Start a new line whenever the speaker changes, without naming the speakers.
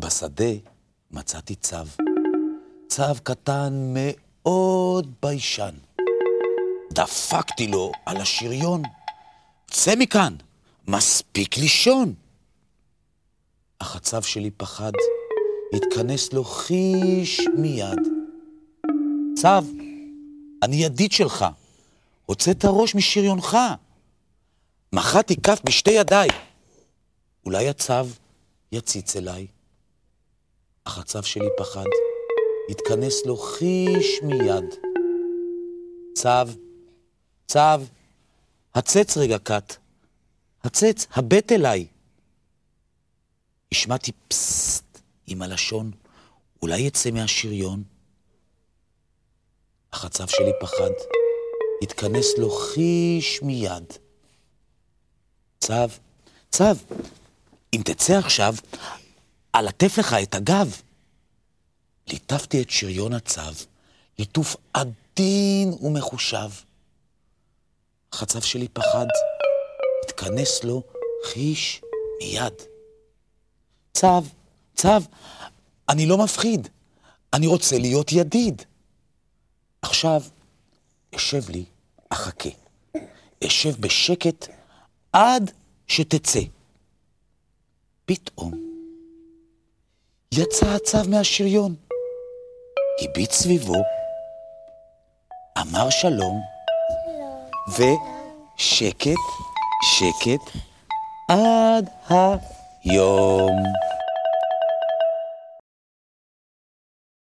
בשדה מצאתי צו. צו קטן מאוד ביישן. דפקתי לו על השריון. צא מכאן, מספיק לישון. אך הצו שלי פחד, התכנס לו חיש מיד. צו, אני ידיד שלך, הוצאת ראש משריונך. מחאתי כף בשתי ידיי. אולי הצו יציץ אליי. אך הצו שלי פחד, התכנס לו חיש מיד. צו, הצץ רגע קט, הצץ, הבט אליי. השמעתי פסט עם הלשון, אולי יצא מהשריון. אך הצו שלי פחד, התכנס לו חיש מיד. צו, אם תצא עכשיו, אלטף לך את הגב. ליטפתי את שריון הצו, ליטוף עדין ומחושב. אך הצו שלי פחד, התכנס לו חיש מיד. צו, אני לא מפחיד, אני רוצה להיות ידיד. עכשיו, אשב לי, אחכה. אשב בשקט עד שתצא. פתאום יצא הצו מהשריון, הביט סביבו, אמר שלום, ושקט, שקט, עד היום.